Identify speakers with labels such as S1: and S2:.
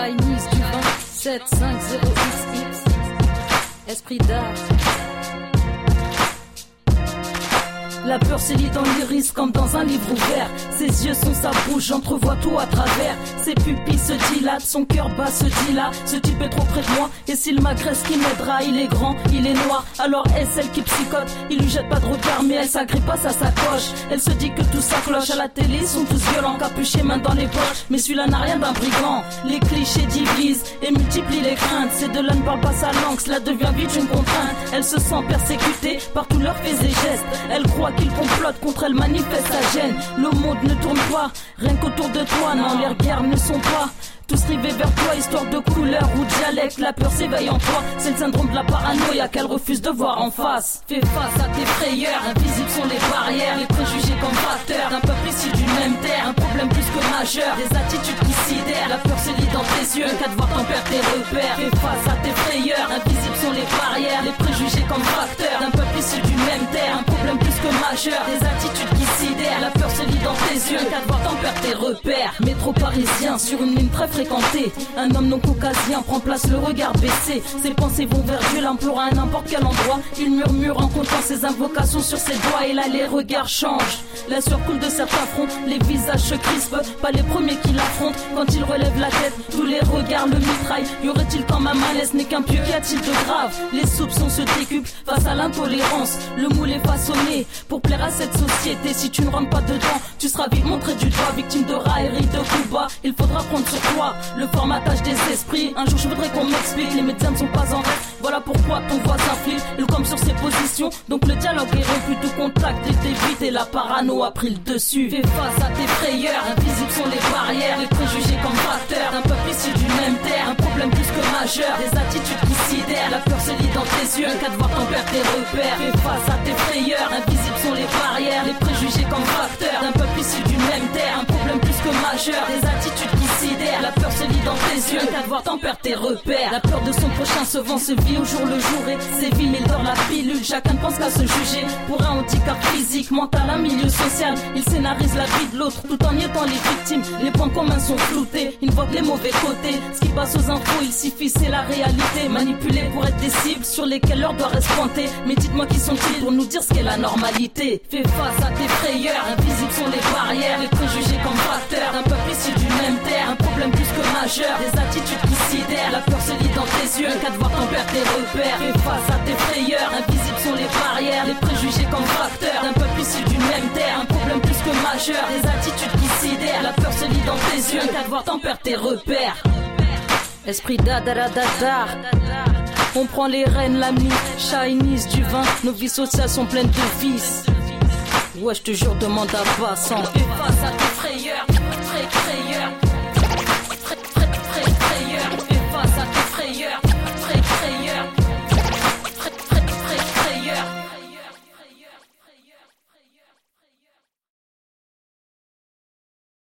S1: Chinese du 27508X. Esprit d'art. La peur s'élit dans l'iris comme dans un livre ouvert. Ses yeux sont sa bouche, j'entrevois tout à travers. Ses pupilles se dilatent, son cœur bat se dilate. Ce type est trop près de moi, et s'il m'agresse, qui m'aidera? Il est grand, il est noir, alors est-ce elle qui psychote? Il lui jette pas de regard, mais elle s'agrippe à sa sacoche. Elle se dit que tout ça cloche, à la télé ils sont tous violents, capuchés, main dans les poches. Mais celui-là n'a rien d'un brigand. Les clichés divisent et multiplient les craintes. Ces deux-là ne parlent pas sa langue, cela devient vite une contrainte. Elle se sent persécutée par tous leurs faits et gestes. Elle croit qu'il complote contre elle, manifeste sa gêne. Le monde ne tourne pas, rien qu'autour de toi. Non, les regards ne sont pas tous rivés vers toi, histoire de couleur ou dialecte. La peur s'éveille en toi, c'est le syndrome de la paranoïa qu'elle refuse de voir en face. Fais face à tes frayeurs, invisibles sont les barrières. Les préjugés comme facteurs d'un peuple issu d'une même terre. Un problème plus que majeur, des attitudes qui sidèrent. La peur se lit dans tes yeux, qu'à te voir t'en perdre tes repères. Fais face à tes frayeurs, invisibles sont les barrières. Les préjugés comme facteurs d'un peuple issu d'une même terre. Un problème plus que majeur, des attitudes qui sidèrent. La peur se lit dans tes yeux, qu'à te voir t'en perdre tes repères. Métro parisien, sur une ligne très fréquenté. Un homme non caucasien prend place, le regard baissé. Ses pensées vont vers Dieu, l'implorant à n'importe quel endroit. Il murmure en comptant ses invocations sur ses doigts. Et là les regards changent, la sueur coule de certains fronts. Les visages se crispent, pas les premiers qui l'affrontent. Quand il relève la tête, tous les regards le mitraillent. Y aurait-il quand même malaise, n'est qu'un pieu? Qu'y a-t-il de grave? Les soupçons se décuplent face à l'intolérance. Le moule est façonné pour plaire à cette société. Si tu ne rentres pas dedans, tu seras vite montré du doigt. Victime de raillerie, de coups bas, il faudra prendre sur toi le formatage des esprits. Un jour je voudrais qu'on m'explique, les médias ne sont pas en rêve. Voilà pourquoi ton voisin flippe, il comme sur ses positions. Donc le dialogue est rompu, tout contact est évité. La parano a pris le dessus. Fais face à tes frayeurs, invisibles sont les barrières. Les préjugés comme facteurs d'un peuple issu d'une même terre. Un problème plus que majeur, des attitudes qui sidèrent. La peur se lit dans tes yeux, qu'à te voir t'en perdre tes repères. Fais face à tes frayeurs, invisibles sont les barrières. Les préjugés comme facteurs d'un peuple issu d'une même terre. Un problème plus que majeur, des attitudes qui sidèrent. La peur se lit dans tes yeux, qu'à te voir t'en perdre tes repères. La peur de son prochain se vend, se vit au jour le jour et sévit, mais il dort la pilule. Chacun ne pense qu'à se juger pour un handicap physique, mental, un milieu social. Il scénarise la vie de l'autre tout en y étant les victimes. Les points communs sont floutés, il ne voit que les mauvais côtés. Ce qui passe aux infos, il s'y fie, c'est la réalité. Manipulés pour être des cibles sur lesquelles l'heure doit rester pointée. Mais dites-moi qui sont-ils pour nous dire ce qu'est la normalité? Fais face à tes frayeurs, invisibles sont les barrières. Les préjugés comme facteurs d'un peuple issu d'une même terre. Un problème plus que majeur, des attitudes qui sidèrent. La peur se lit dans tes yeux, qu'à te voir t'en perdre tes repères. Fais face à tes frayeurs, invisibles sont les barrières. Les préjugés comme facteurs d'un peuple issu d'une même terre. Un problème plus que majeur, des attitudes qui sidèrent. La peur se lit dans tes yeux, qu'à te voir t'en perdre tes repères. Esprit d'adadadadar, on prend les rênes, l'ami. Chinese du vin, nos vies sociales sont pleines de vices. Ouais, je te jure, demande à Bassan. Fais face à tes frayeurs.